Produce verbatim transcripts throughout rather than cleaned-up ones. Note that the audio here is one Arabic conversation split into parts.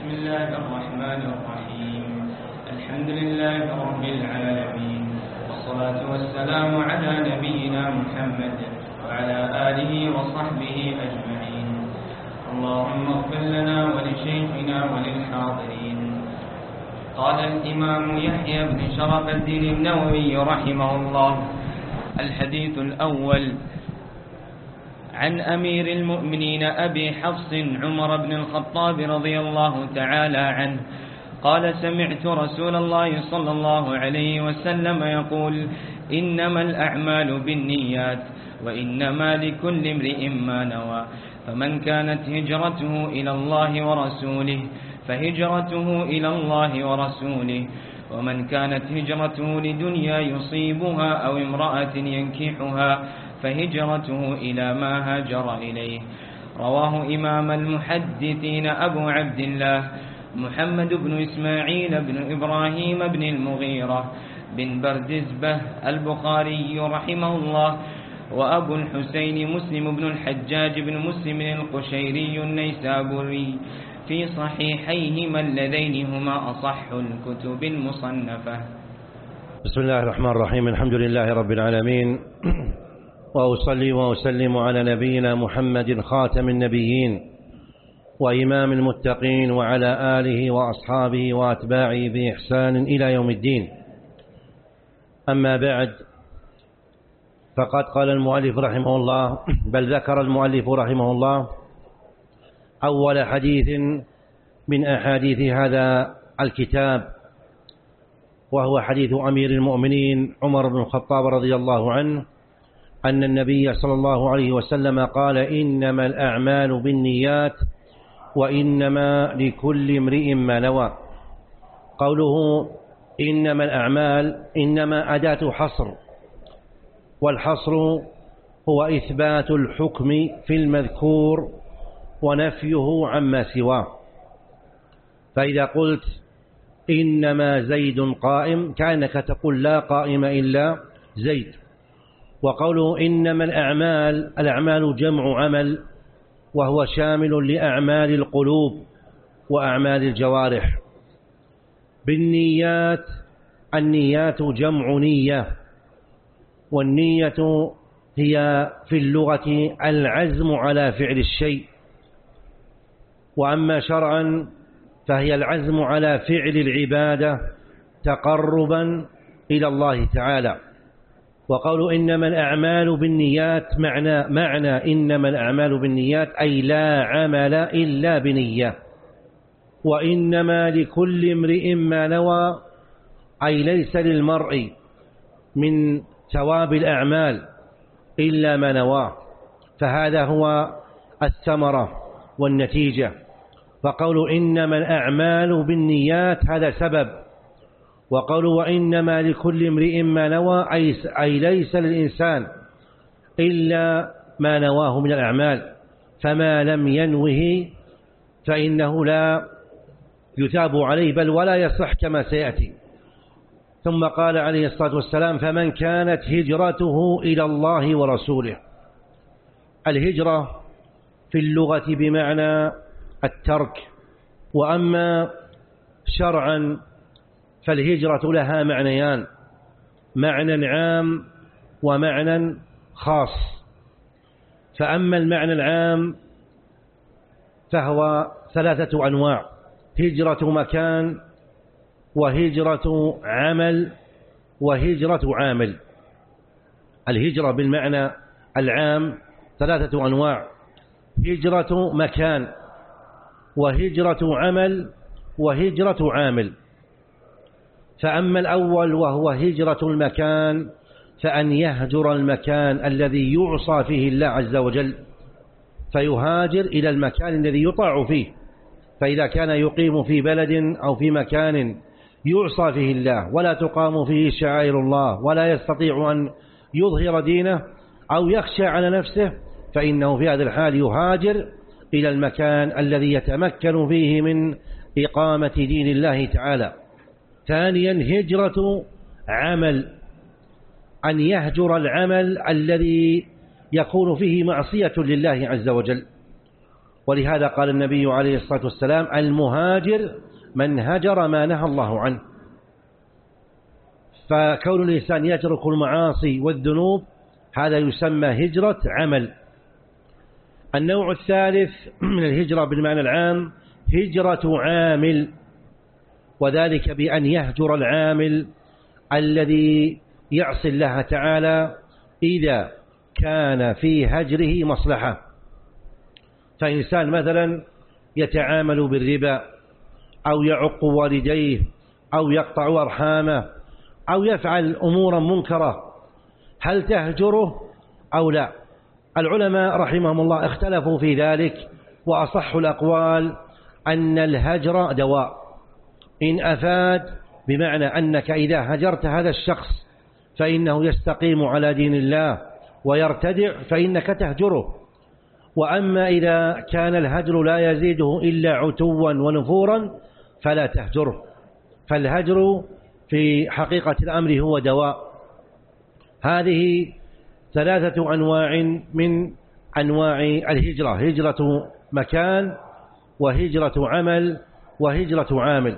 بسم الله الرحمن الرحيم. الحمد لله رب العالمين، والصلاة والسلام على نبينا محمد وعلى آله وصحبه أجمعين. اللهم اغفر لنا ولشيخنا وللحاضرين. قال الإمام يحيى بن شرف الدين النووي رحمه الله: الحديث الأول عن أمير المؤمنين أبي حفص عمر بن الخطاب رضي الله تعالى عنه قال: سمعت رسول الله صلى الله عليه وسلم يقول: إنما الأعمال بالنيات وإنما لكل امرئ ما نوى، فمن كانت هجرته إلى الله ورسوله فهجرته إلى الله ورسوله، ومن كانت هجرته لدنيا يصيبها أو امرأة ينكحها فهجرته إلى ما هاجر إليه. رواه إمام المحدثين أبو عبد الله محمد بن إسماعيل بن إبراهيم بن المغيرة بن بردزبة البخاري رحمه الله، وأبو الحسين مسلم بن الحجاج بن مسلم القشيري النيسابوري في صحيحيهما اللذين هما أصح الكتب المصنفة. بسم الله الرحمن الرحيم. الحمد لله رب العالمين، وأصلي وأسلم على نبينا محمد خاتم النبيين وإمام المتقين، وعلى آله وأصحابه وأتباعه بإحسان إلى يوم الدين. أما بعد، فقد قال المؤلف رحمه الله، بل ذكر المؤلف رحمه الله أول حديث من أحاديث هذا الكتاب، وهو حديث أمير المؤمنين عمر بن الخطاب رضي الله عنه أن النبي صلى الله عليه وسلم قال: إنما الأعمال بالنيات وإنما لكل امرئ ما نوى. قوله إنما الأعمال إنما أداة حصر، والحصر هو إثبات الحكم في المذكور ونفيه عما سواه. فإذا قلت إنما زيد قائم كأنك تقول لا قائم إلا زيد. وقوله إنما الأعمال، الأعمال جمع عمل، وهو شامل لأعمال القلوب وأعمال الجوارح. بالنيات، النيات جمع نية، والنية هي في اللغة العزم على فعل الشيء، وأما شرعا فهي العزم على فعل العبادة تقربا إلى الله تعالى. وقالوا إنما الأعمال بالنيات معنى معنى إنما الأعمال بالنيات أي لا عمل إلا بنية، وإنما لكل امرئ ما نوى أي ليس للمرء من ثواب الأعمال إلا ما نواه، فهذا هو الثمرة والنتيجة. فقولوا إنما الأعمال بالنيات هذا سبب، وقالوا وإنما لكل امرئ ما نوى أي ليس للإنسان إلا ما نواه من الأعمال، فما لم ينوه فإنه لا يثاب عليه بل ولا يصح كما سيأتي. ثم قال عليه الصلاة والسلام: فمن كانت هجرته إلى الله ورسوله. الهجرة في اللغة بمعنى الترك، وأما شرعا فالهجرة لها معنيان: معنى عام ومعنى خاص. فأما المعنى العام فهو ثلاثة أنواع: هجرة مكان، وهجرة عمل، وهجرة عامل. الهجرة بالمعنى العام ثلاثة أنواع: هجرة مكان، وهجرة عمل، وهجرة عامل. فأما الأول وهو هجرة المكان فأن يهجر المكان الذي يعصى فيه الله عز وجل فيهاجر إلى المكان الذي يطاع فيه. فإذا كان يقيم في بلد أو في مكان يعصى فيه الله ولا تقام فيه شعائر الله ولا يستطيع أن يظهر دينه أو يخشى على نفسه، فإنه في هذا الحال يهاجر إلى المكان الذي يتمكن فيه من إقامة دين الله تعالى. ثانيا هجرة عمل، أن يهجر العمل الذي يكون فيه معصية لله عز وجل. ولهذا قال النبي عليه الصلاة والسلام: المهاجر من هجر ما نهى الله عنه. فكون الإنسان يترك المعاصي والذنوب هذا يسمى هجرة عمل. النوع الثالث من الهجرة بالمعنى العام هجرة عامل، وذلك بأن يهجر العامل الذي يعصي الله تعالى إذا كان في هجره مصلحة. فإنسان مثلا يتعامل بالربا أو يعق والديه أو يقطع أرحامه أو يفعل أمورا منكرة، هل تهجره أو لا؟ العلماء رحمهم الله اختلفوا في ذلك، وأصح الأقوال أن الهجر دواء. إن أفاد بمعنى أنك إذا هجرت هذا الشخص فإنه يستقيم على دين الله ويرتدع فإنك تهجره. وأما إذا كان الهجر لا يزيده إلا عتوا ونفورا فلا تهجره. فالهجر في حقيقة الأمر هو دواء. هذه ثلاثة أنواع من أنواع الهجرة: هجرة مكان، وهجرة عمل، وهجرة عامل.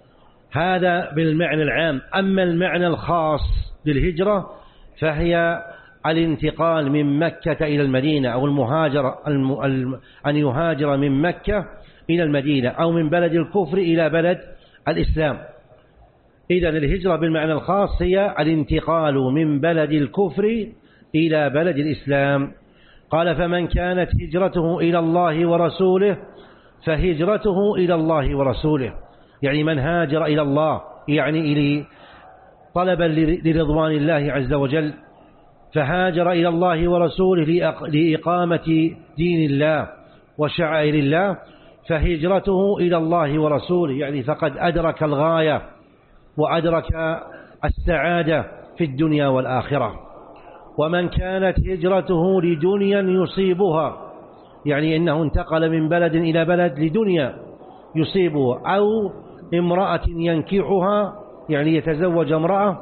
هذا بالمعنى العام. أما المعنى الخاص للهجرة فهي الانتقال من مكة إلى المدينة، أو المهاجر أن يهاجر من مكة إلى المدينة، أو من بلد الكفر إلى بلد الإسلام. إذن الهجرة بالمعنى الخاص هي الانتقال من بلد الكفر إلى بلد الإسلام. قال: فمن كانت هجرته إلى الله ورسوله فهجرته إلى الله ورسوله، يعني من هاجر إلى الله يعني إلي طلبا لرضوان الله عز وجل، فهاجر إلى الله ورسوله لإقامة دين الله وشعائر الله، فهجرته إلى الله ورسوله، يعني فقد أدرك الغاية وأدرك السعادة في الدنيا والآخرة. ومن كانت هجرته لدنيا يصيبها، يعني إنه انتقل من بلد إلى بلد لدنيا يصيبها، أو امرأة ينكحها يعني يتزوج امرأة،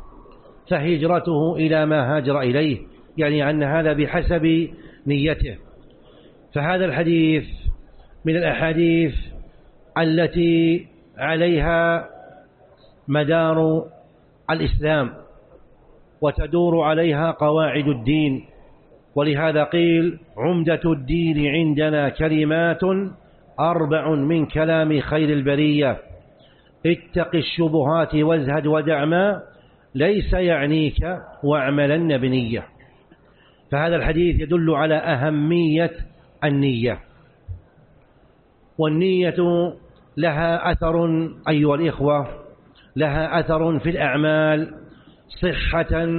فهجرته إلى ما هاجر إليه، يعني أن هذا بحسب نيته. فهذا الحديث من الأحاديث التي عليها مدار الإسلام وتدور عليها قواعد الدين. ولهذا قيل: عمدة الدين عندنا كلمات أربع من كلام خير البرية: اتق الشبهات وازهد ودع ما ليس يعنيك واعملن بنية. فهذا الحديث يدل على أهمية النية، والنية لها أثر أيها الإخوة، لها أثر في الأعمال صحة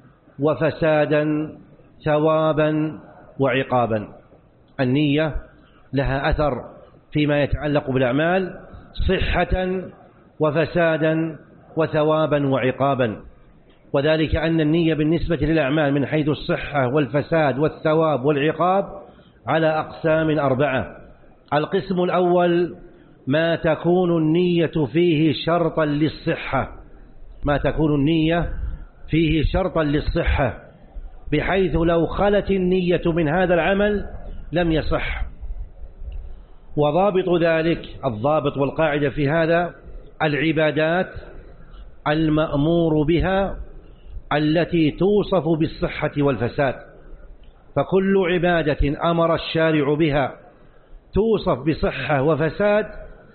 وفسادا، ثوابا وعقابا. النية لها أثر فيما يتعلق بالأعمال صحة وفسادا وثوابا وعقابا. وذلك أن النية بالنسبة للأعمال من حيث الصحة والفساد والثواب والعقاب على أقسام أربعة. القسم الأول ما تكون النية فيه شرطا للصحة، ما تكون النية فيه شرطا للصحة، بحيث لو خلت النية من هذا العمل لم يصح. وضابط ذلك، الضابط والقاعدة في هذا، العبادات المأمور بها التي توصف بالصحة والفساد. فكل عبادة أمر الشارع بها توصف بصحة وفساد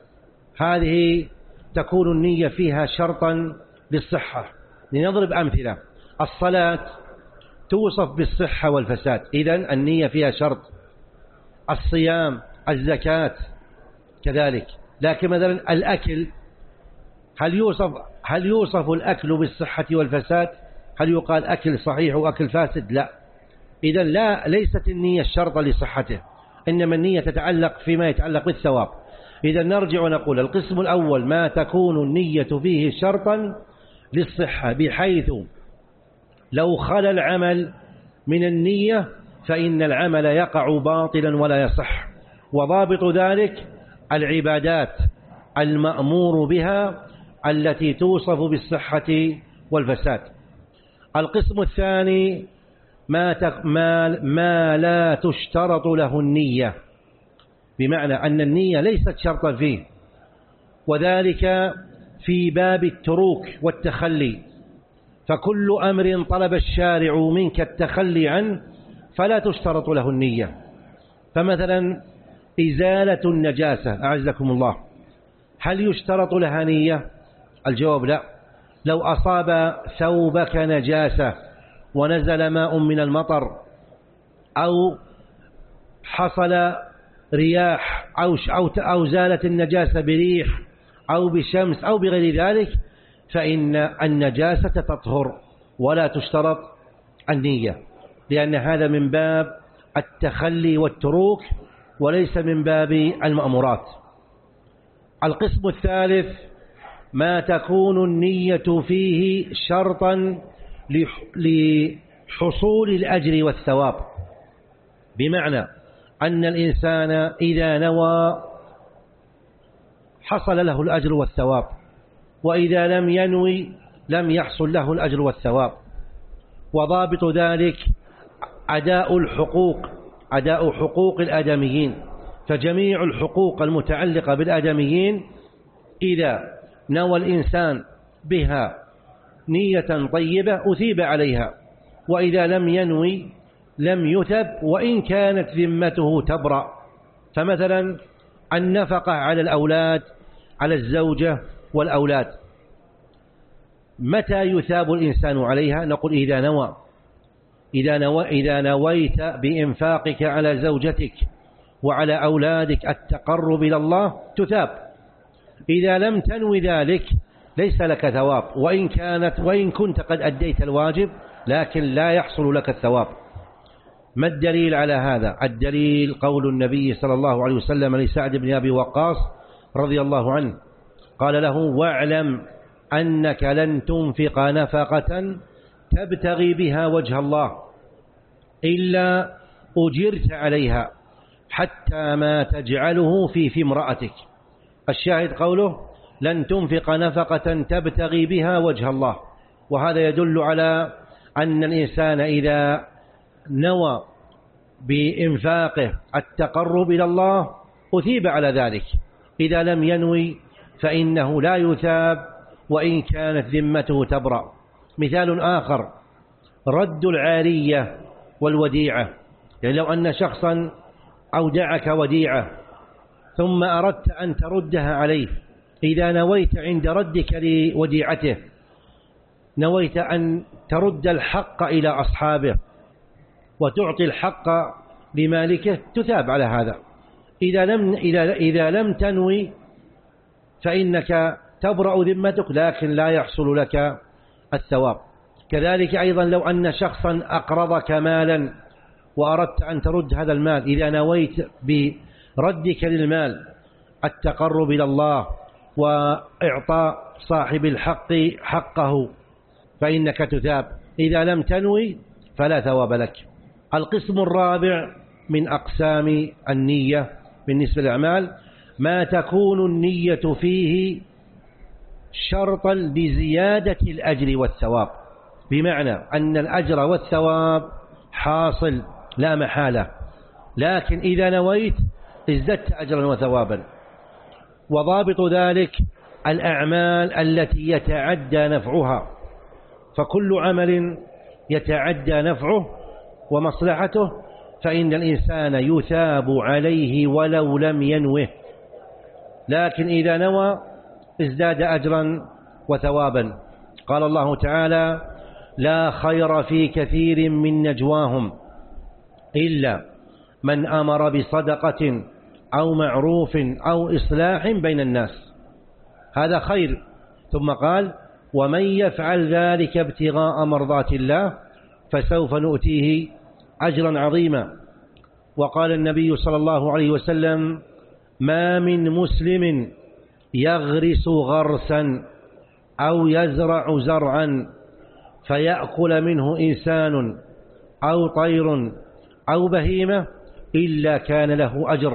هذه تكون النية فيها شرطا للصحة. لنضرب أمثلة: الصلاة توصف بالصحة والفساد، إذن النية فيها شرط. الصيام، الزكاة كذلك. لكن مثلا الأكل، هل يوصف هل يوصف الأكل بالصحة والفساد؟ هل يقال أكل صحيح وأكل فاسد؟ لا. إذن لا ليست النية الشرط لصحته، إنما النية تتعلق فيما يتعلق بالثواب. إذن نرجع ونقول: القسم الأول ما تكون النية فيه شرطا للصحة، بحيث لو خلا العمل من النية فإن العمل يقع باطلا ولا يصح. وضابط ذلك العبادات المأمور بها التي توصف بالصحة والفساد. القسم الثاني ما, ما, ما لا تشترط له النية، بمعنى أن النية ليست شرطا فيه، وذلك في باب التروك والتخلي، فكل أمر طلب الشارع منك التخلي عنه فلا تشترط له النية. فمثلا إزالة النجاسة أعزكم الله، هل يشترط لها نية؟ الجواب لا. لو أصاب ثوبك نجاسة ونزل ماء من المطر أو حصل رياح أو, أو, أو زالت النجاسة بريح أو بشمس أو بغير ذلك، فإن النجاسة تطهر ولا تشترط النية، لأن هذا من باب التخلي والتروك وليس من باب المأمورات. القسم الثالث ما تكون النية فيه شرطا لحصول الأجر والثواب، بمعنى أن الإنسان إذا نوى حصل له الأجر والثواب، وإذا لم ينوي لم يحصل له الأجر والثواب. وضابط ذلك أداء الحقوق أداء حقوق الآدميين، فجميع الحقوق المتعلقة بالآدميين إذا نوى الإنسان بها نية طيبة أثيب عليها، وإذا لم ينوي لم يثب وإن كانت ذمته تبرأ. فمثلا النفقة على الأولاد، على الزوجة والأولاد، متى يثاب الإنسان عليها؟ نقول إذا نوى إذا, نوى إذا نويت بإنفاقك على زوجتك وعلى أولادك التقرب إلى الله تثاب. إذا لم تنوي ذلك ليس لك ثواب، وإن كانت وإن كنت قد أديت الواجب لكن لا يحصل لك الثواب. ما الدليل على هذا؟ الدليل قول النبي صلى الله عليه وسلم لسعد بن أبي وقاص رضي الله عنه، قال له: واعلم أنك لن تنفق نفقة تبتغي بها وجه الله إلا أجرت عليها حتى ما تجعله في في امرأتك. الشاهد قوله لن تنفق نفقة تبتغي بها وجه الله، وهذا يدل على أن الإنسان إذا نوى بإنفاقه التقرب إلى الله أثيب على ذلك، إذا لم ينوي فإنه لا يثاب وإن كانت ذمته تبرأ. مثال آخر رد العارية والوديعة، يعني لو أن شخصا أودعك وديعة ثم أردت أن تردها عليه، إذا نويت عند ردك لوديعته نويت أن ترد الحق إلى أصحابه وتعطي الحق لمالكه تثاب على هذا. إذا لم, إذا لم تنوي فإنك تبرأ ذمتك لكن لا يحصل لك الثواب. كذلك أيضا لو أن شخصا أقرضك مالا وأردت أن ترد هذا المال، إذا نويت بردك للمال التقرب إلى الله وإعطاء صاحب الحق حقه فإنك تثاب، إذا لم تنوي فلا ثواب لك. القسم الرابع من أقسام النية بالنسبة للأعمال ما تكون النية فيه شرطا لزيادة الأجر والثواب، بمعنى أن الأجر والثواب حاصل لا محالة، لكن إذا نويت ازددت أجرا وثوابا. وضابط ذلك الأعمال التي يتعدى نفعها، فكل عمل يتعدى نفعه ومصلحته فإن الإنسان يثاب عليه ولو لم ينوه، لكن إذا نوى ازداد أجرا وثوابا. قال الله تعالى: لا خير في كثير من نجواهم إلا من أمر بصدقة أو معروف أو إصلاح بين الناس، هذا خير. ثم قال: ومن يفعل ذلك ابتغاء مرضات الله فسوف نؤتيه أجرا عظيما. وقال النبي صلى الله عليه وسلم: ما من مسلم يغرس غرسا أو يزرع زرعا فيأكل منه إنسان أو طير أو بهيمة إلا كان له أجر.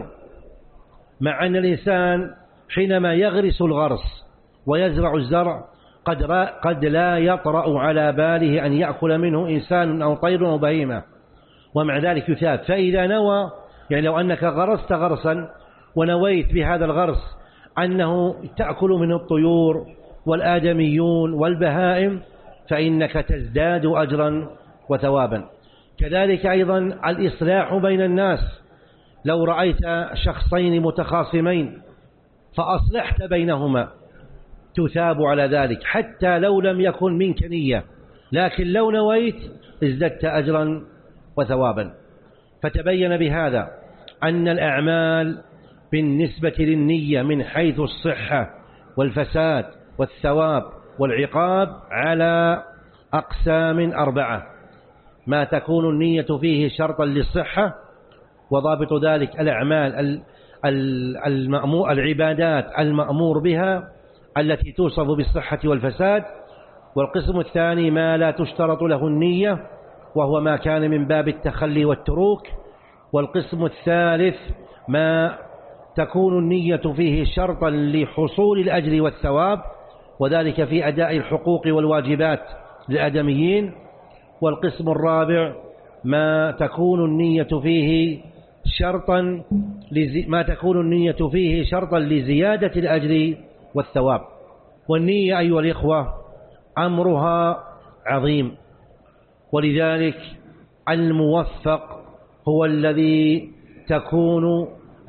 مع أن الإنسان حينما يغرس الغرس ويزرع الزرع قد, قد لا يطرأ على باله أن يأكل منه إنسان أو طير أو بهيمة، ومع ذلك يثاب. فإذا نوى، يعني لو أنك غرست غرسا ونويت بهذا الغرس أنه تأكل من الطيور والآدميون والبهائم فإنك تزداد أجرا وثوابا. كذلك أيضا الإصلاح بين الناس، لو رأيت شخصين متخاصمين فأصلحت بينهما تثاب على ذلك حتى لو لم يكن منك نية، لكن لو نويت ازددت أجرا وثوابا. فتبين بهذا أن الأعمال بالنسبة للنية من حيث الصحة والفساد والثواب والعقاب على أقسام أربعة: ما تكون النية فيه شرطا للصحة، وضابط ذلك الأعمال المأمور العبادات المأمور بها التي توصف بالصحة والفساد. والقسم الثاني ما لا تشترط له النية، وهو ما كان من باب التخلي والتروك. والقسم الثالث ما تكون النية فيه شرطا لحصول الأجر والثواب، وذلك في أداء الحقوق والواجبات للآدميين. والقسم الرابع ما تكون النية فيه شرطا ما تكون النية فيه شرطا لزيادة الأجر والثواب. والنية أيها الإخوة أمرها عظيم، ولذلك الموفق هو الذي تكون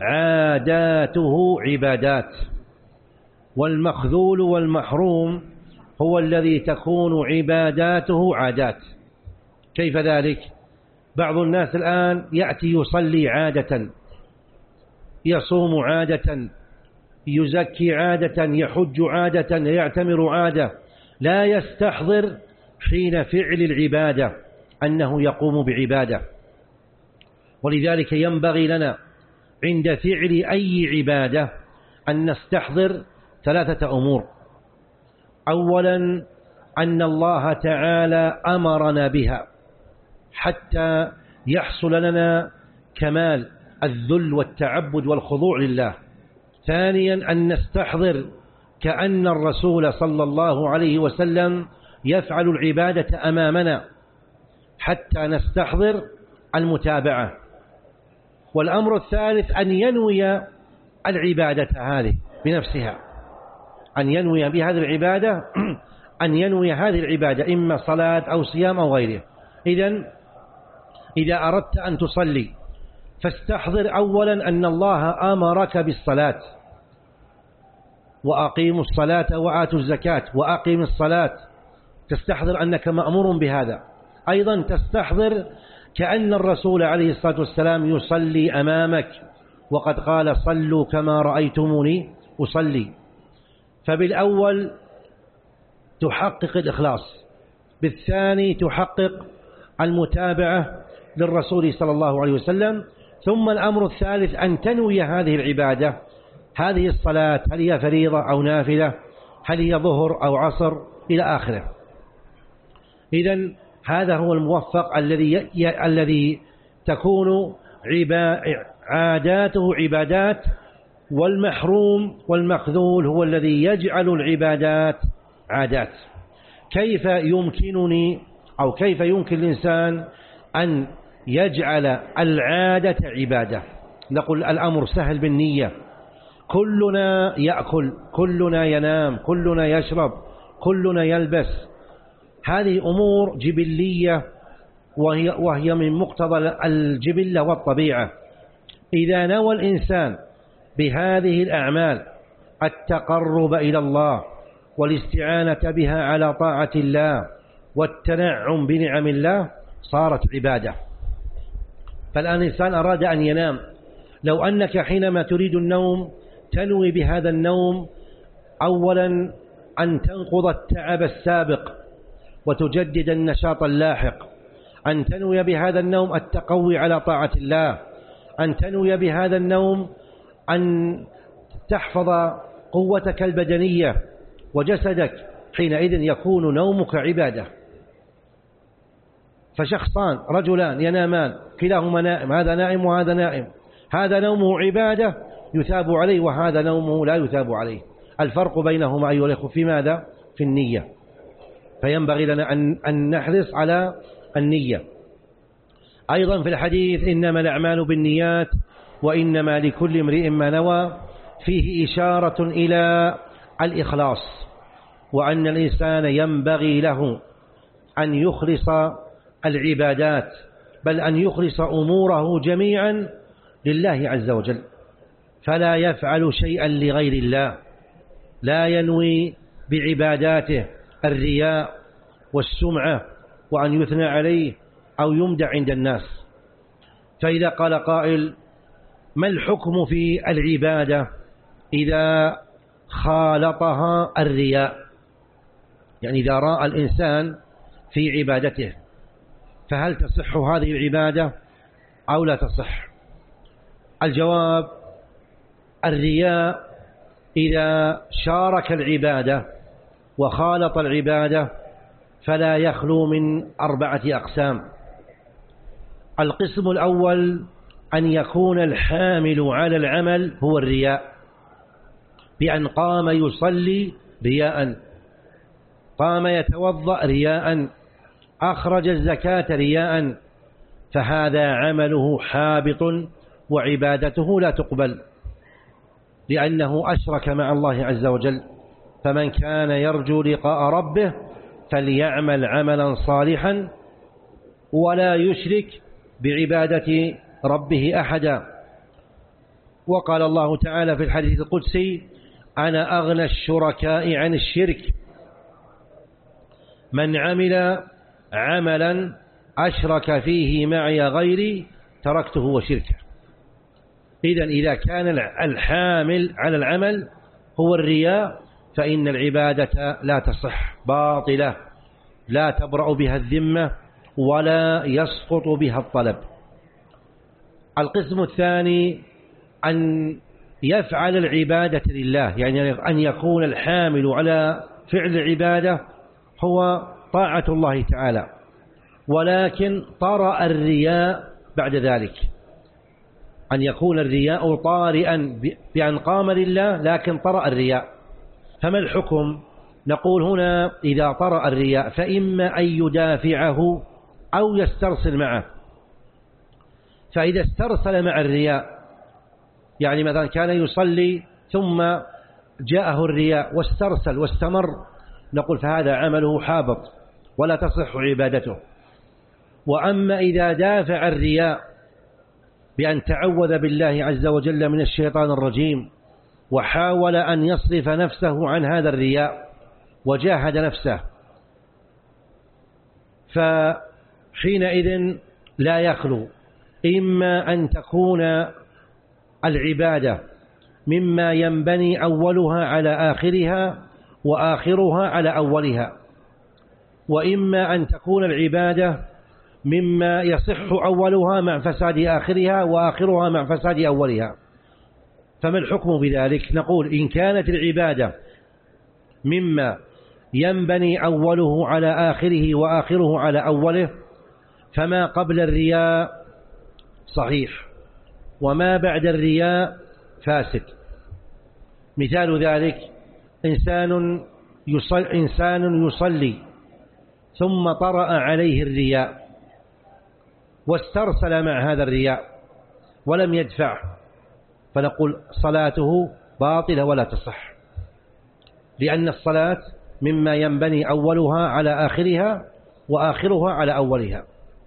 عاداته عبادات، والمخذول والمحروم هو الذي تكون عباداته عادات. كيف ذلك؟ بعض الناس الآن يأتي يصلي عادة، يصوم عادة، يزكي عادة، يحج عادة، يعتمر عادة، لا يستحضر حين فعل العبادة أنه يقوم بعبادة. ولذلك ينبغي لنا عند فعل أي عبادة أن نستحضر ثلاثة أمور: أولا أن الله تعالى أمرنا بها حتى يحصل لنا كمال الذل والتعبد والخضوع لله. ثانيا أن نستحضر كأن الرسول صلى الله عليه وسلم يفعل العبادة أمامنا حتى نستحضر المتابعة. والأمر الثالث أن ينوي العبادة هذه بنفسها، أن ينوي بهذه العبادة أن ينوي هذه العبادة إما صلاة أو صيام أو غيره. إذن إذا أردت أن تصلي فاستحضر أولا أن الله أمرك بالصلاة، وأقيموا الصلاة وآتوا الزكاة، وأقيم الصلاة، تستحضر أنك مأمور بهذا. أيضا تستحضر كأن الرسول عليه الصلاة والسلام يصلي أمامك، وقد قال: صلوا كما رأيتموني أصلي. فبالأول تحقق الإخلاص، بالثاني تحقق المتابعة للرسول صلى الله عليه وسلم، ثم الأمر الثالث أن تنوي هذه العبادة، هذه الصلاة هل هي فريضة أو نافلة، هل هي ظهر أو عصر، إلى آخره. إذن هذا هو الموفق الذي الذي تكون عاداته عبادات، والمحروم والمخذول هو الذي يجعل العبادات عادات. كيف يمكنني أو كيف يمكن الإنسان أن يجعل العادة عبادة؟ نقول الأمر سهل بالنية. كلنا يأكل، كلنا ينام، كلنا يشرب، كلنا يلبس، هذه أمور جبلية، وهي, وهي من مقتضى الجبلة والطبيعة. إذا نوى الإنسان بهذه الأعمال التقرب إلى الله والاستعانة بها على طاعة الله والتنعم بنعم الله صارت عبادة. فالآن الإنسان أراد أن ينام، لو أنك حينما تريد النوم تنوي بهذا النوم أولا أن تنقض التعب السابق وتجدد النشاط اللاحق، أن تنوي بهذا النوم التقوي على طاعة الله، أن تنوي بهذا النوم أن تحفظ قوتك البدنية وجسدك، حينئذ يكون نومك عبادة. فشخصان رجلان ينامان كلاهما نائم، هذا نائم وهذا نائم، هذا نومه عبادة يثاب عليه وهذا نومه لا يثاب عليه. الفرق بينهما أيها الأخوة في ماذا؟ في النية. فينبغي لنا أن, أن نحرص على النية. أيضا في الحديث إنما الأعمال بالنيات وإنما لكل امرئ ما نوى فيه إشارة إلى الإخلاص، وأن الإنسان ينبغي له أن يخلص العبادات، بل أن يخلص أموره جميعا لله عز وجل، فلا يفعل شيئا لغير الله، لا ينوي بعباداته الرياء والسمعة وأن يثنى عليه أو يمدح عند الناس. فإذا قال قائل: ما الحكم في العبادة إذا خالطها الرياء؟ يعني إذا رأى الإنسان في عبادته، فهل تصح هذه العبادة أو لا تصح؟ الجواب: الرياء إذا شارك العبادة وخالط العبادة فلا يخلو من أربعة أقسام. القسم الأول أن يكون الحامل على العمل هو الرياء، بأن قام يصلي رياء، قام يتوضأ رياء، أخرج الزكاة رياء، فهذا عمله حابط وعبادته لا تقبل، لأنه أشرك مع الله عز وجل. فمن كان يرجو لقاء ربه فليعمل عملا صالحا ولا يشرك بعبادة ربه أحدا. وقال الله تعالى في الحديث القدسي: أنا أغنى الشركاء عن الشرك، من عمل عملا أشرك فيه معي غيري تركته وشركه. إذن إذا كان الحامل على العمل هو الرياء فإن العبادة لا تصح، باطلة، لا تبرأ بها الذمة ولا يسقط بها الطلب. القسم الثاني أن يفعل العبادة لله، يعني أن يكون الحامل على فعل العبادة هو طاعة الله تعالى، ولكن طرأ الرياء بعد ذلك، أن يكون الرياء طارئا بأن قام لله لكن طرأ الرياء. فما الحكم؟ نقول هنا: إذا طرأ الرياء فإما أن يدافعه أو يسترسل معه. فإذا استرسل مع الرياء، يعني مثلا كان يصلي ثم جاءه الرياء واسترسل واستمر، نقول فهذا عمله حابط ولا تصح عبادته. وأما إذا دافع الرياء بأن تعوذ بالله عز وجل من الشيطان الرجيم وحاول أن يصرف نفسه عن هذا الرياء وجاهد نفسه، فحينئذ لا يخلو إما أن تكون العبادة مما ينبني أولها على آخرها وآخرها على أولها، وإما أن تكون العبادة مما يصح أولها مع فساد آخرها وآخرها مع فساد أولها. فما الحكم بذلك؟ نقول: إن كانت العبادة مما ينبني أوله على آخره وآخره على أوله فما قبل الرياء صحيح، وما بعد الرياء فاسد. مثال ذلك: إنسان يصلي, إنسان يصلي ثم طرأ عليه الرياء واسترسل مع هذا الرياء ولم يدفع، فنقول صلاته باطلة ولا تصح، لأن الصلاة مما ينبني أولها على آخرها وآخرها على أولها.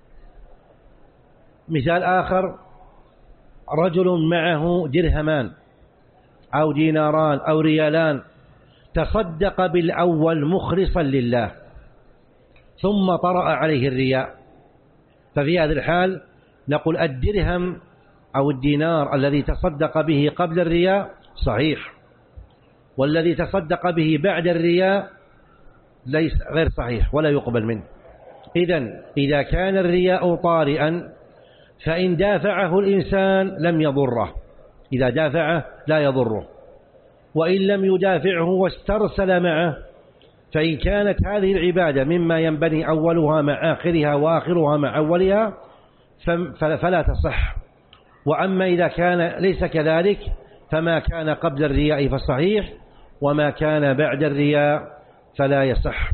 مثال آخر: رجل معه درهمان أو ديناران أو ريالان، تصدق بالأول مخلصا لله ثم طرأ عليه الرياء، ففي هذا الحال نقول الدرهم أو الدينار الذي تصدق به قبل الرياء صحيح، والذي تصدق به بعد الرياء ليس غير صحيح ولا يقبل منه. إذن إذا كان الرياء طارئا فإن دافعه الإنسان لم يضره، إذا دافعه لا يضره، وإن لم يدافعه واسترسل معه فإن كانت هذه العبادة مما ينبني أولها مع آخرها وآخرها مع أولها فلا تصح. وأما إذا كان ليس كذلك فما كان قبل الرياء فصحيح، وما كان بعد الرياء فلا يصح.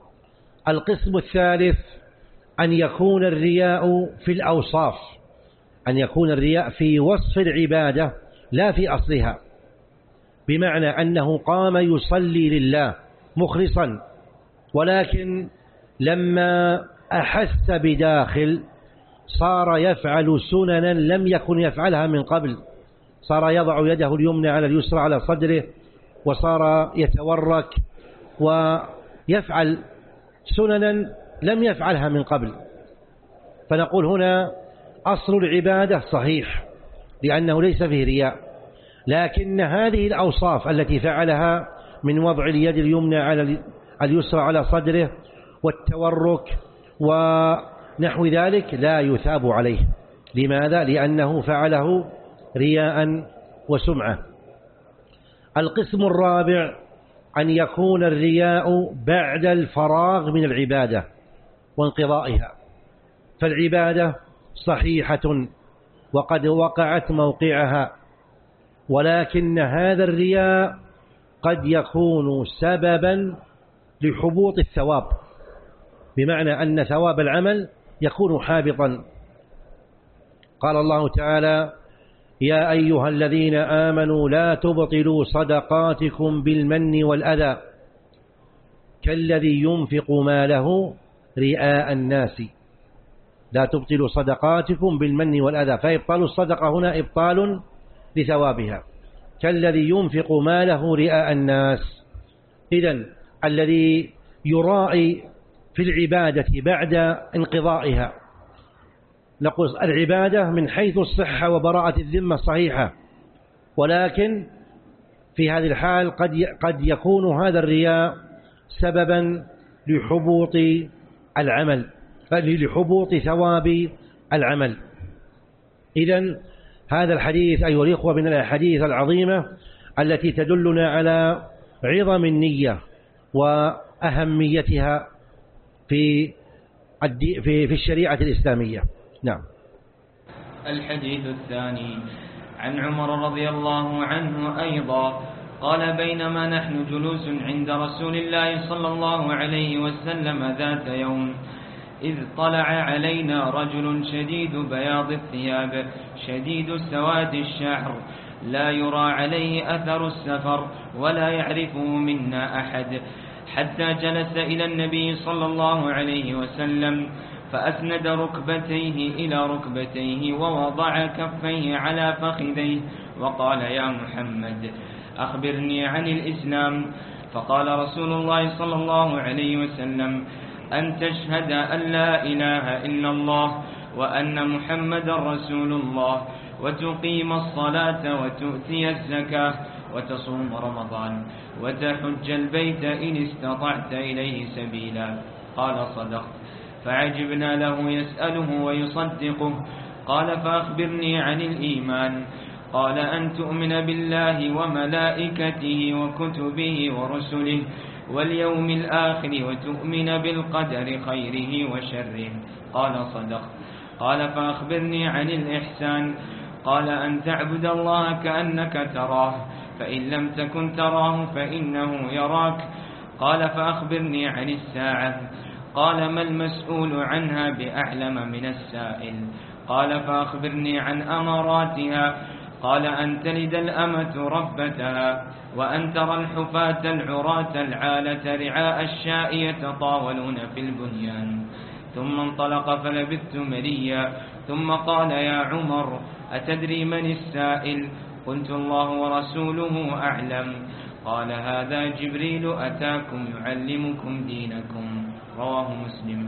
القسم الثالث أن يكون الرياء في الأوصاف، أن يكون الرياء في وصف العبادة لا في أصلها، بمعنى أنه قام يصلي لله مخلصا، ولكن لما أحس بداخل صار يفعل سننا لم يكن يفعلها من قبل، صار يضع يده اليمنى على اليسرى على صدره، وصار يتورك ويفعل سننا لم يفعلها من قبل. فنقول هنا أصل العبادة صحيح لأنه ليس فيه رياء، لكن هذه الأوصاف التي فعلها من وضع اليد اليمنى على اليسرى على صدره والتورك ونحو ذلك لا يثاب عليه. لماذا؟ لأنه فعله رياء وسمعة. القسم الرابع أن يكون الرياء بعد الفراغ من العبادة وانقضائها، فالعبادة صحيحة وقد وقعت موقعها، ولكن هذا الرياء قد يكون سببا لحبوط الثواب، بمعنى أن ثواب العمل يكون حابطا. قال الله تعالى: يا أيها الذين آمنوا لا تبطلوا صدقاتكم بالمن والأذى كالذي ينفق ماله رئاء الناس. لا تبطلوا صدقاتكم بالمن والأذى، فإبطال الصدقة هنا إبطال لثوابها، كالذي ينفق ماله رئاء الناس. إذن الذي يراعي في العبادة بعد انقضائها، نقول العبادة من حيث الصحة وبراءة الذمة صحيحة، ولكن في هذه الحال قد قد يكون هذا الرياء سببا لحبوط العمل، لحبوط ثواب العمل. إذن هذا الحديث أيها الإخوة من الأحاديث العظيمة التي تدلنا على عظم النية وأهميتها في في في الشريعة الإسلامية. نعم. الحديث الثاني عن عمر رضي الله عنه أيضا قال: بينما نحن جلوس عند رسول الله صلى الله عليه وسلم ذات يوم إذ طلع علينا رجل شديد بياض الثياب شديد سواد الشعر لا يرى عليه أثر السفر ولا يعرفه منا أحد، حتى جلس إلى النبي صلى الله عليه وسلم فأسند ركبتيه إلى ركبتيه ووضع كفيه على فخذيه وقال: يا محمد أخبرني عن الإسلام. فقال رسول الله صلى الله عليه وسلم: أن تشهد أن لا إله إلا الله وأن محمد رسول الله وتقيم الصلاة وتؤتي الزكاة وتصوم رمضان وتحج البيت إن استطعت إليه سبيلا. قال: صدقت. فعجبنا له يسأله ويصدقه. قال: فأخبرني عن الإيمان. قال: أن تؤمن بالله وملائكته وكتبه ورسله واليوم الآخر وتؤمن بالقدر خيره وشره. قال: صدقت. قال: فأخبرني عن الإحسان. قال: أن تعبد الله كأنك تراه فإن لم تكن تراه فإنه يراك. قال: فأخبرني عن الساعة. قال: ما المسؤول عنها بأعلم من السائل. قال: فأخبرني عن أماراتها. قال: أن تلد الأمة ربتها وأن ترى الحفاة العراة العالة رعاء الشاء يتطاولون في البنيان. ثم انطلق فلبثت مليا ثم قال: يا عمر أتدري من السائل؟ قلت: الله ورسوله أعلم. قال: هذا جبريل أتاكم يعلمكم دينكم. رواه مسلم.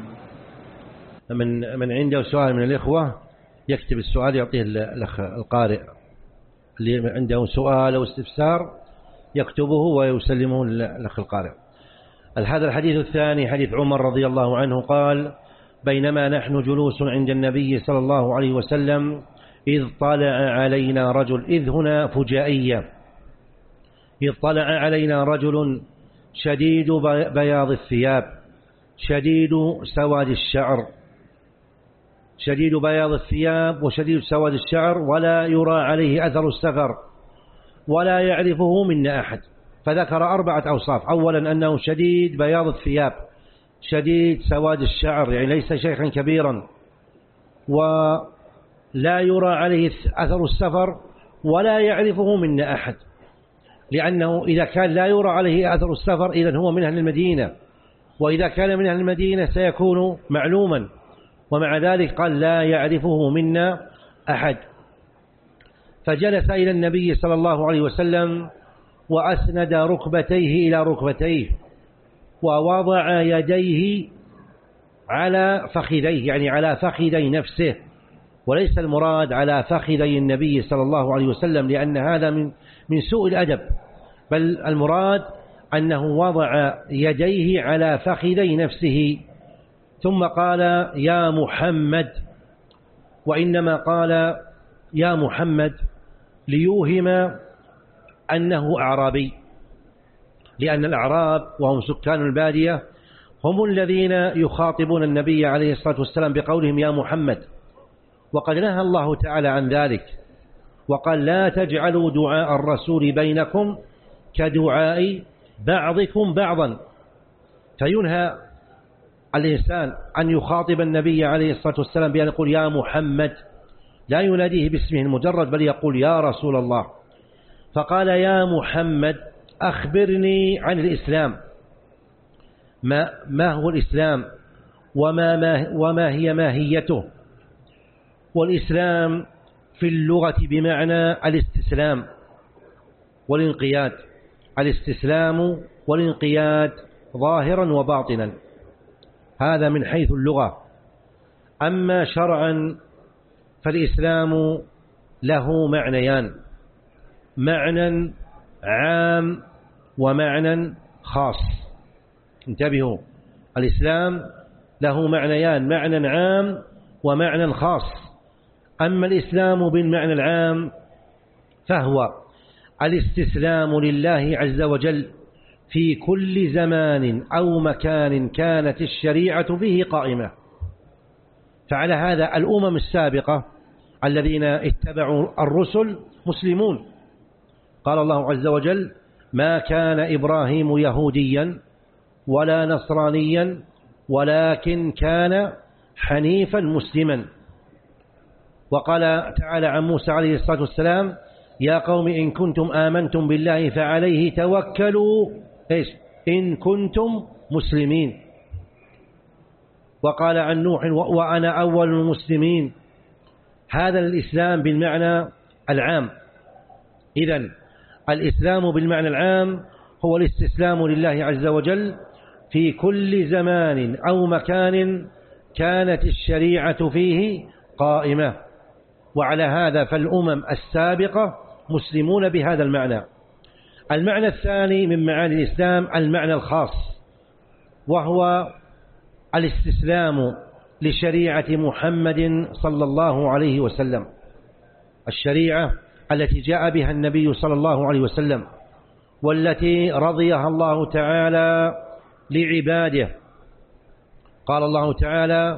من من عنده سؤال من الإخوة يكتب السؤال يعطيه الأخ القارئ، اللي عنده سؤال أو استفسار يكتبه ويسلمه الأخ القارئ. هذا الحديث الثاني حديث عمر رضي الله عنه قال: بينما نحن جلوس عند النبي صلى الله عليه وسلم إذ طلع علينا رجل. إذ هنا فجائية. إذ طلع علينا رجل شديد بياض الثياب شديد سواد الشعر شديد بياض الثياب وشديد سواد الشعر ولا يرى عليه أثر السفر ولا يعرفه منا أحد. فذكر أربعة أوصاف. أولا أنه شديد بياض الثياب شديد سواد الشعر، يعني ليس شيخا كبيرا، لا يرى عليه أثر السفر ولا يعرفه منا أحد، لأنه إذا كان لا يرى عليه أثر السفر إذن هو من أهل المدينة، وإذا كان من أهل المدينة سيكون معلوما، ومع ذلك قال لا يعرفه منا أحد. فجلس إلى النبي صلى الله عليه وسلم وأسند ركبتيه إلى ركبتيه ووضع يديه على فخذيه، يعني على فخذي نفسه، وليس المراد على فخذي النبي صلى الله عليه وسلم، لأن هذا من من سوء الأدب، بل المراد أنه وضع يديه على فخذي نفسه، ثم قال يا محمد، وإنما قال يا محمد ليوهم أنه أعرابي، لأن الأعراب وهم سكان البادية هم الذين يخاطبون النبي عليه الصلاة والسلام بقولهم يا محمد، وقد نهى الله تعالى عن ذلك وقال لا تجعلوا دعاء الرسول بينكم كدعاء بعضكم بعضا، فينهى الإنسان أن يخاطب النبي عليه الصلاة والسلام بأن يقول يا محمد، لا يناديه باسمه المجرد بل يقول يا رسول الله. فقال يا محمد أخبرني عن الإسلام، ما, ما هو الإسلام وما, ما وما هي ماهيته. والإسلام في اللغة بمعنى الاستسلام والانقياد، الاستسلام والانقياد ظاهرا وباطنا، هذا من حيث اللغة. أما شرعا فالإسلام له معنيان، معنى عام ومعنى خاص. انتبهوا، الإسلام له معنيان، معنى عام ومعنى خاص. أما الإسلام بالمعنى العام فهو الاستسلام لله عز وجل في كل زمان أو مكان كانت الشريعة فيه قائمة. فعلى هذا الأمم السابقة الذين اتبعوا الرسل مسلمون، قال الله عز وجل ما كان إبراهيم يهوديا ولا نصرانيا ولكن كان حنيفا مسلما. وقال تعالى عن موسى عليه الصلاة والسلام يا قوم إن كنتم آمنتم بالله فعليه توكلوا إيش إن كنتم مسلمين. وقال عن نوح وأنا أول المسلمين. هذا الإسلام بالمعنى العام. إذن الإسلام بالمعنى العام هو الاستسلام لله عز وجل في كل زمان أو مكان كانت الشريعة فيه قائمة، وعلى هذا فالأمم السابقة مسلمون بهذا المعنى. المعنى الثاني من معاني الإسلام المعنى الخاص، وهو الاستسلام لشريعة محمد صلى الله عليه وسلم، الشريعة التي جاء بها النبي صلى الله عليه وسلم والتي رضيها الله تعالى لعباده. قال الله تعالى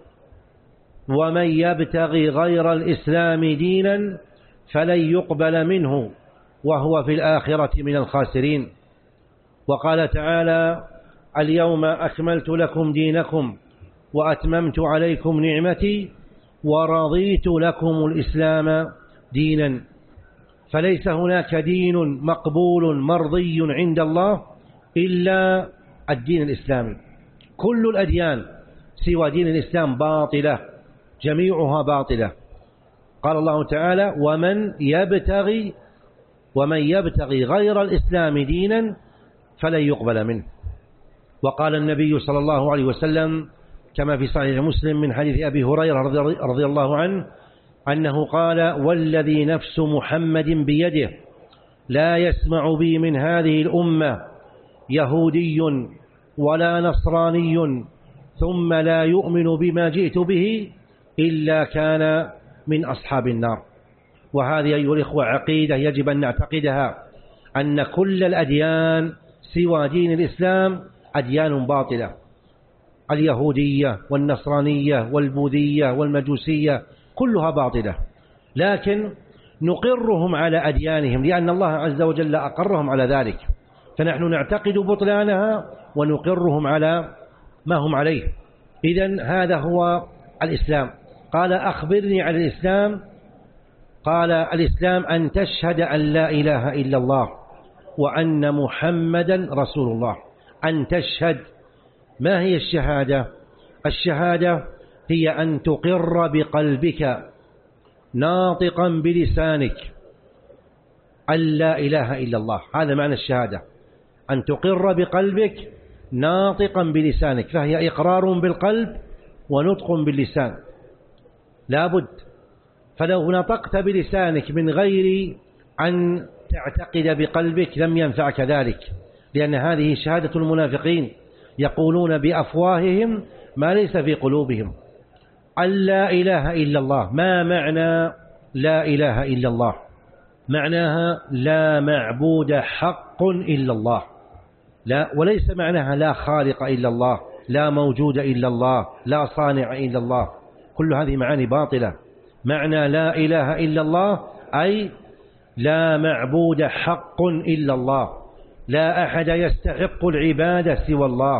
ومن يبتغي غير الإسلام دينا فلن يقبل منه وهو في الآخرة من الخاسرين. وقال تعالى اليوم أكملت لكم دينكم وأتممت عليكم نعمتي ورضيت لكم الإسلام دينا. فليس هناك دين مقبول مرضي عند الله إلا الدين الإسلامي. كل الأديان سوى دين الإسلام باطلة، جميعها باطلة. قال الله تعالى ومن يبتغي ومن يبتغي غير الإسلام دينا فلن يقبل منه. وقال النبي صلى الله عليه وسلم كما في صحيح مسلم من حديث أبي هريرة رضي الله عنه أنه قال والذي نفس محمد بيده لا يسمع بي من هذه الأمة يهودي ولا نصراني ثم لا يؤمن بما جئت به إلا كان من أصحاب النار. وهذه أيها الإخوة عقيدة يجب أن نعتقدها، أن كل الأديان سوى دين الإسلام أديان باطلة، اليهودية والنصرانية والبوذية والمجوسية كلها باطلة، لكن نقرهم على أديانهم لأن الله عز وجل أقرهم على ذلك، فنحن نعتقد بطلانها ونقرهم على ما هم عليه. إذن هذا هو الإسلام. قال أخبرني عن الإسلام. قال الإسلام أن تشهد أن لا إله إلا الله وأن محمدا رسول الله. أن تشهد. ما هي الشهادة؟ الشهادة هي أن تقر بقلبك ناطقا بلسانك أن لا إله إلا الله. هذا معنى الشهادة، أن تقر بقلبك ناطقا بلسانك، فهي إقرار بالقلب ونطق باللسان لا بد. فلو نطقت بلسانك من غير أن تعتقد بقلبك لم ينفعك ذلك، لأن هذه شهادة المنافقين، يقولون بأفواههم ما ليس في قلوبهم. أن لا إله إلا الله. ما معنى لا إله إلا الله؟ معناها لا معبود حق إلا الله، لا، وليس معناها لا خالق إلا الله، لا موجود إلا الله، لا صانع إلا الله. كل هذه معاني باطلة. معنى لا إله إلا الله أي لا معبود حق إلا الله، لا أحد يستحق العبادة سوى الله.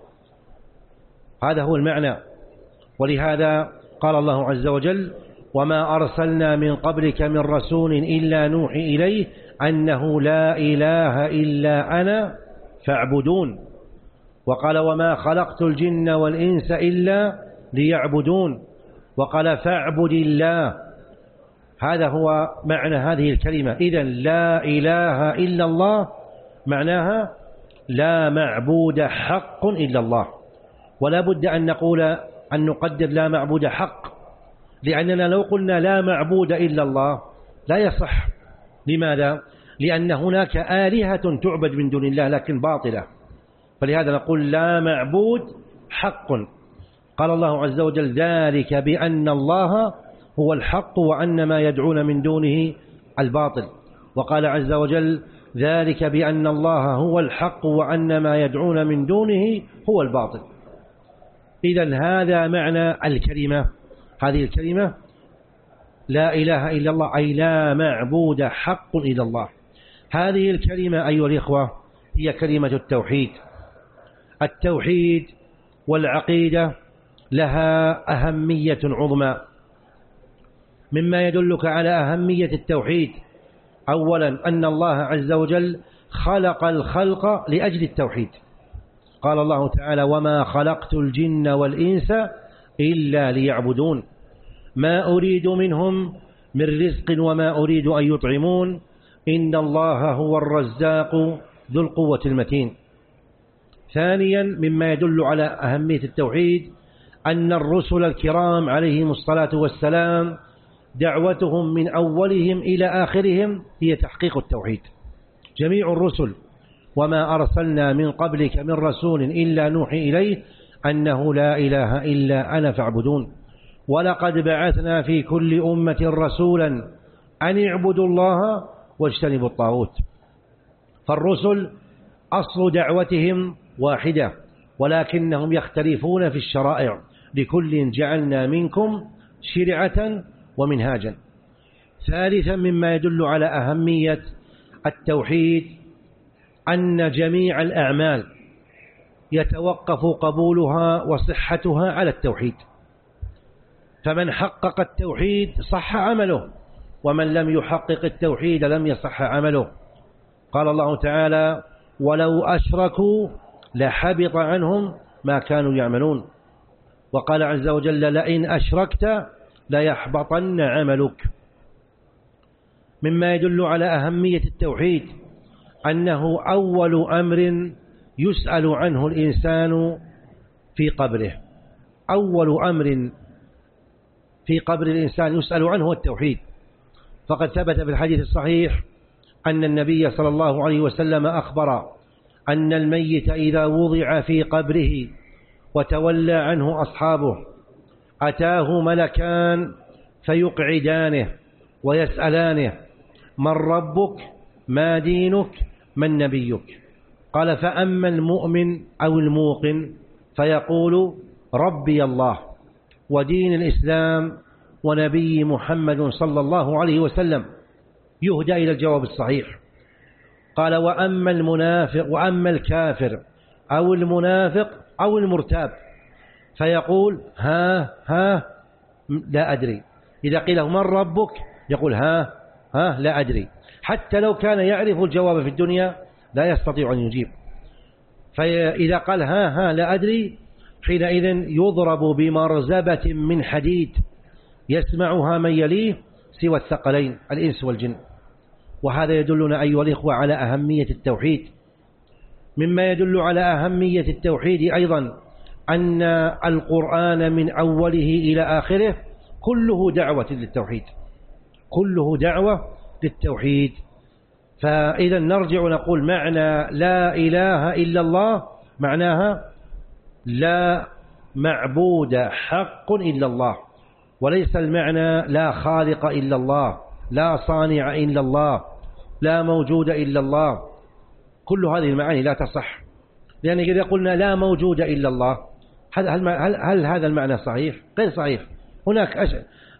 هذا هو المعنى. ولهذا قال الله عز وجل: وما أرسلنا من قبلك من رسول إلا نوحي إليه أنه لا إله إلا أنا فاعبدون. وقال: وما خلقت الجن والإنس إلا ليعبدون. وقال: فاعبد الله. هذا هو معنى هذه الكلمة. إذن لا إله إلا الله معناها لا معبود حق إلا الله. ولا بد أن نقول أن نقدر لا معبود حق، لأننا لو قلنا لا معبود إلا الله لا يصح. لماذا؟ لأن هناك آلهة تعبد من دون الله لكن باطلة، فلهذا نقول لا معبود حق. قال الله عز وجل: ذلك بأن الله هو الحق وأن ما يدعون من دونه الباطل. وقال عز وجل: ذلك بأن الله هو الحق وأن ما يدعون من دونه هو الباطل. إذن هذا معنى الكلمة. هذه الكلمة لا إله إلا الله أي لا معبود حق إلا الله. هذه الكلمة أيها الإخوة هي كلمة التوحيد. التوحيد والعقيدة لها أهمية عظمى. مما يدلك على أهمية التوحيد أولا أن الله عز وجل خلق الخلق لأجل التوحيد. قال الله تعالى: وما خلقت الجن والإنس إلا ليعبدون ما أريد منهم من رزق وما أريد أن يطعمون إن الله هو الرزاق ذو القوة المتين. ثانيا مما يدل على أهمية التوحيد أن الرسل الكرام عليهم الصلاة والسلام دعوتهم من أولهم إلى آخرهم هي تحقيق التوحيد. جميع الرسل: وما أرسلنا من قبلك من رسول إلا نوحي إليه أنه لا إله إلا أنا فاعبدون ولقد بعثنا في كل أمة رسولا أن اعبدوا الله واجتنبوا الطاغوت. فالرسل أصل دعوتهم واحدة ولكنهم يختلفون في الشرائع، لكل جعلنا منكم شرعة ومنهاجا. ثالثا مما يدل على أهمية التوحيد أن جميع الأعمال يتوقف قبولها وصحتها على التوحيد، فمن حقق التوحيد صح عمله ومن لم يحقق التوحيد لم يصح عمله. قال الله تعالى: ولو أشركوا لحبط عنهم ما كانوا يعملون. وقال عز وجل: لئن أشركت ليحبطن عملك. مما يدل على أهمية التوحيد أنه أول أمر يسأل عنه الإنسان في قبره. أول أمر في قبر الإنسان يسأل عنه التوحيد. فقد ثبت في الحديث الصحيح أن النبي صلى الله عليه وسلم أخبر أن الميت إذا وضع في قبره وتولى عنه أصحابه أتاه ملكان فيقعدانه ويسألانه: من ربك؟ ما دينك؟ من نبيك؟ قال: فأما المؤمن أو الموقن فيقول: ربي الله ودين الإسلام ونبي محمد صلى الله عليه وسلم، يهدى إلى الجواب الصحيح. قال: وأما المنافق وأما الكافر أو المنافق أو المرتاب فيقول: ها ها لا أدري. إذا قيل له من ربك يقول ها ها لا أدري، حتى لو كان يعرف الجواب في الدنيا لا يستطيع أن يجيب. فإذا قال ها ها لا أدري حينئذ يضرب بمرزبة من حديد يسمعها من يليه سوى الثقلين الإنس والجن. وهذا يدلنا أيها الإخوة على أهمية التوحيد. مما يدل على أهمية التوحيد أيضا أن القرآن من أوله إلى آخره كله دعوة للتوحيد، كله دعوة للتوحيد. فإذا نرجع نقول معنى لا إله إلا الله معناها لا معبود حق إلا الله، وليس المعنى لا خالق إلا الله، لا صانع إلا الله، لا موجود إلا الله. كل هذه المعاني لا تصح، لأن إذا قلنا لا موجود إلا الله هل, هل, هل, هل هذا المعنى صحيح؟ غير صحيح. هناك أش...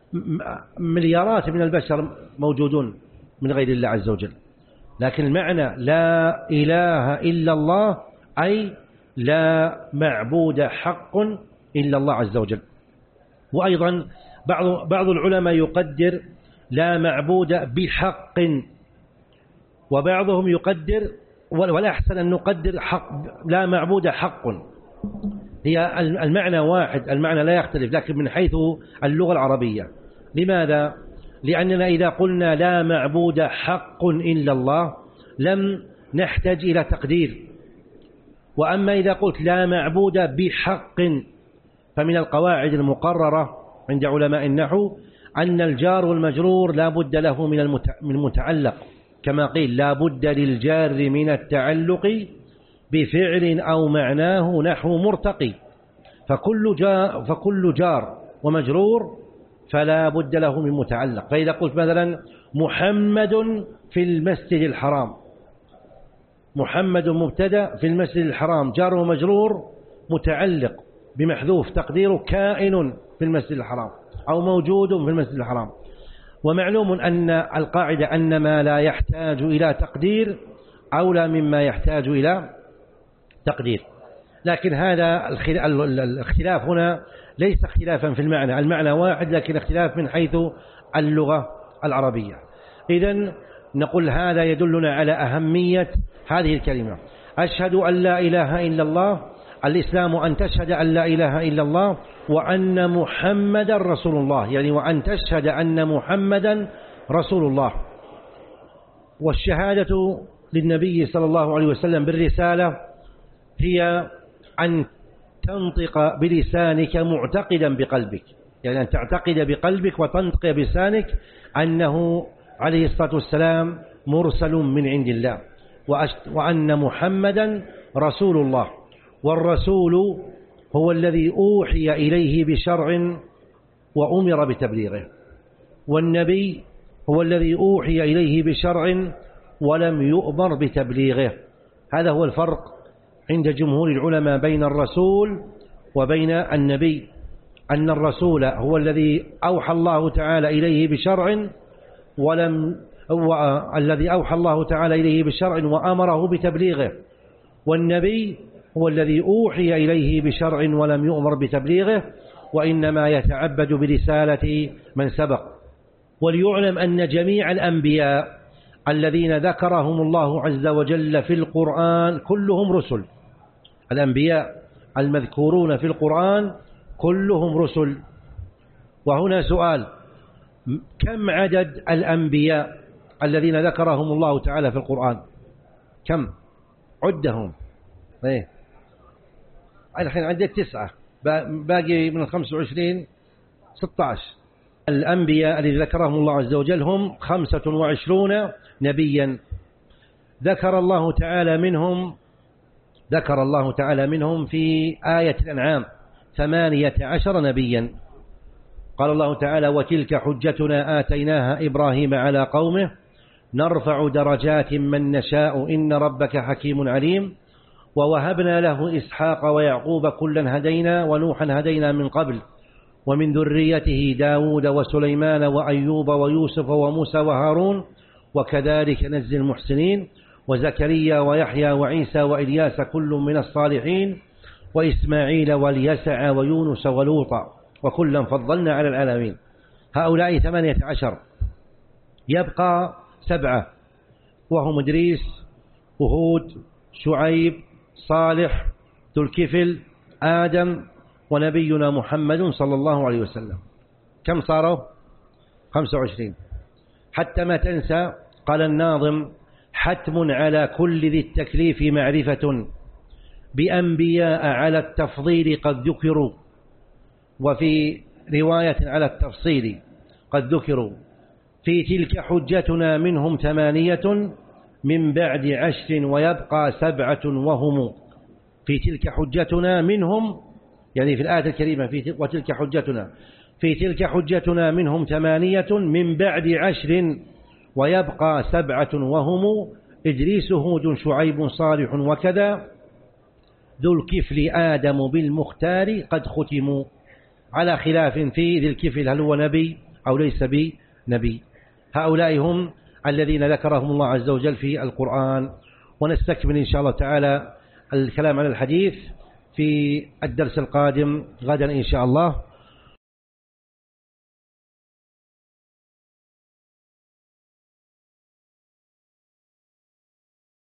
مليارات من البشر موجودون من غير الله عز وجل، لكن المعنى لا إله إلا الله أي لا معبود حق إلا الله عز وجل. وأيضا بعض بعض العلماء يقدر لا معبود بحق، وبعضهم يقدر والأحسن أن نقدر حق لا معبود حق. هي المعنى واحد، المعنى لا يختلف، لكن من حيث اللغة العربية. لماذا؟ لأننا إذا قلنا لا معبود حق إلا الله لم نحتاج إلى تقدير. وأما إذا قلت لا معبود بحق فمن القواعد المقررة عند علماء النحو أن الجار والمجرور لا بد له من المتعلق، كما قيل لا بد للجار من التعلق بفعل أو معناه نحو مرتقي. فكل جار, فكل جار ومجرور فلا بد له من متعلق. فإذا قلت مثلا محمد في المسجد الحرام، محمد مبتدأ في المسجد الحرام جار ومجرور متعلق بمحذوف تقديره كائن في المسجد الحرام أو موجود في المسجد الحرام. ومعلوم أن القاعدة أن ما لا يحتاج إلى تقدير أولى مما يحتاج إلى تقدير. لكن هذا الاختلاف هنا ليس اختلافا في المعنى، المعنى واحد لكن اختلاف من حيث اللغة العربية. إذن نقول هذا يدلنا على أهمية هذه الكلمة أشهد أن لا إله إلا الله. الإسلام أن تشهد أن لا إله إلا الله وأن محمدا رسول الله، يعني وأن تشهد أن محمدا رسول الله. والشهادة للنبي صلى الله عليه وسلم بالرسالة هي أن تنطق بلسانك معتقدا بقلبك، يعني أن تعتقد بقلبك وتنطق بلسانك أنه عليه الصلاة والسلام مرسل من عند الله، وأن محمدا رسول الله. والرسول هو الذي أوحي إليه بشرع وأمر بتبليغه، والنبي هو الذي أوحي إليه بشرع ولم يؤمر بتبليغه. هذا هو الفرق عند جمهور العلماء بين الرسول وبين النبي، أن الرسول هو الذي أوحى الله تعالى إليه بشرع ولم الذي أوحى الله تعالى إليه بشرع وأمره بتبليغه، والنبي هو الذي أوحي إليه بشرع ولم يؤمر بتبليغه وإنما يتعبد برسالة من سبق. وليعلم أن جميع الأنبياء الذين ذكرهم الله عز وجل في القرآن كلهم رسل. الأنبياء المذكورون في القرآن كلهم رسل. وهنا سؤال: كم عدد الأنبياء الذين ذكرهم الله تعالى في القرآن؟ كم؟ عدهم. ايه الحين عندك تسعة، باقي من الخمس وعشرين ستة عشر. الأنبياء الذين ذكرهم الله عز وجل هم خمسة وعشرون نبيا ذكر الله تعالى منهم ذكر الله تعالى منهم في آية الأنعام ثمانية عشر نبيا. قال الله تعالى: وتلك حجتنا آتيناها إبراهيم على قومه نرفع درجات من نشاء إن ربك حكيم عليم. ووهبنا له إسحاق ويعقوب كلا هدينا ونوحا هدينا من قبل ومن ذريته داود وسليمان وأيوب ويوسف وموسى وهارون وكذلك نجزي المحسنين وزكريا ويحيى وعيسى وإلياس كل من الصالحين وإسماعيل واليسع ويونس ولوطا وكلا فضلنا على العالمين. هؤلاء ثمانية عشر، يبقى سبعة وهم إدريس وهود شعيب صالح ذو الكفل آدم ونبينا محمد صلى الله عليه وسلم. كم صاروا؟ خمسة وعشرين. حتى ما تنسى قال الناظم: حتم على كل ذي التكليف معرفة بأنبياء على التفضيل قد ذكروا، وفي رواية على التفصيل قد ذكروا. في تلك حجتنا منهم ثمانية من بعد عشر ويبقى سبعة وهم. في تلك حجتنا منهم، يعني في الآية الكريمة في وتلك حجتنا، في تلك حجتنا منهم ثمانية من بعد عشر ويبقى سبعة وهم. إدريس هود شعيب صالح وكذا ذو الكفل آدم بالمختار قد ختموا، على خلاف في ذي الكفل هل هو نبي أو ليس بنبي. هؤلاء هم الذين ذكرهم الله عز وجل في القرآن. ونستكمل إن شاء الله تعالى الكلام على الحديث في الدرس القادم غدا إن شاء الله.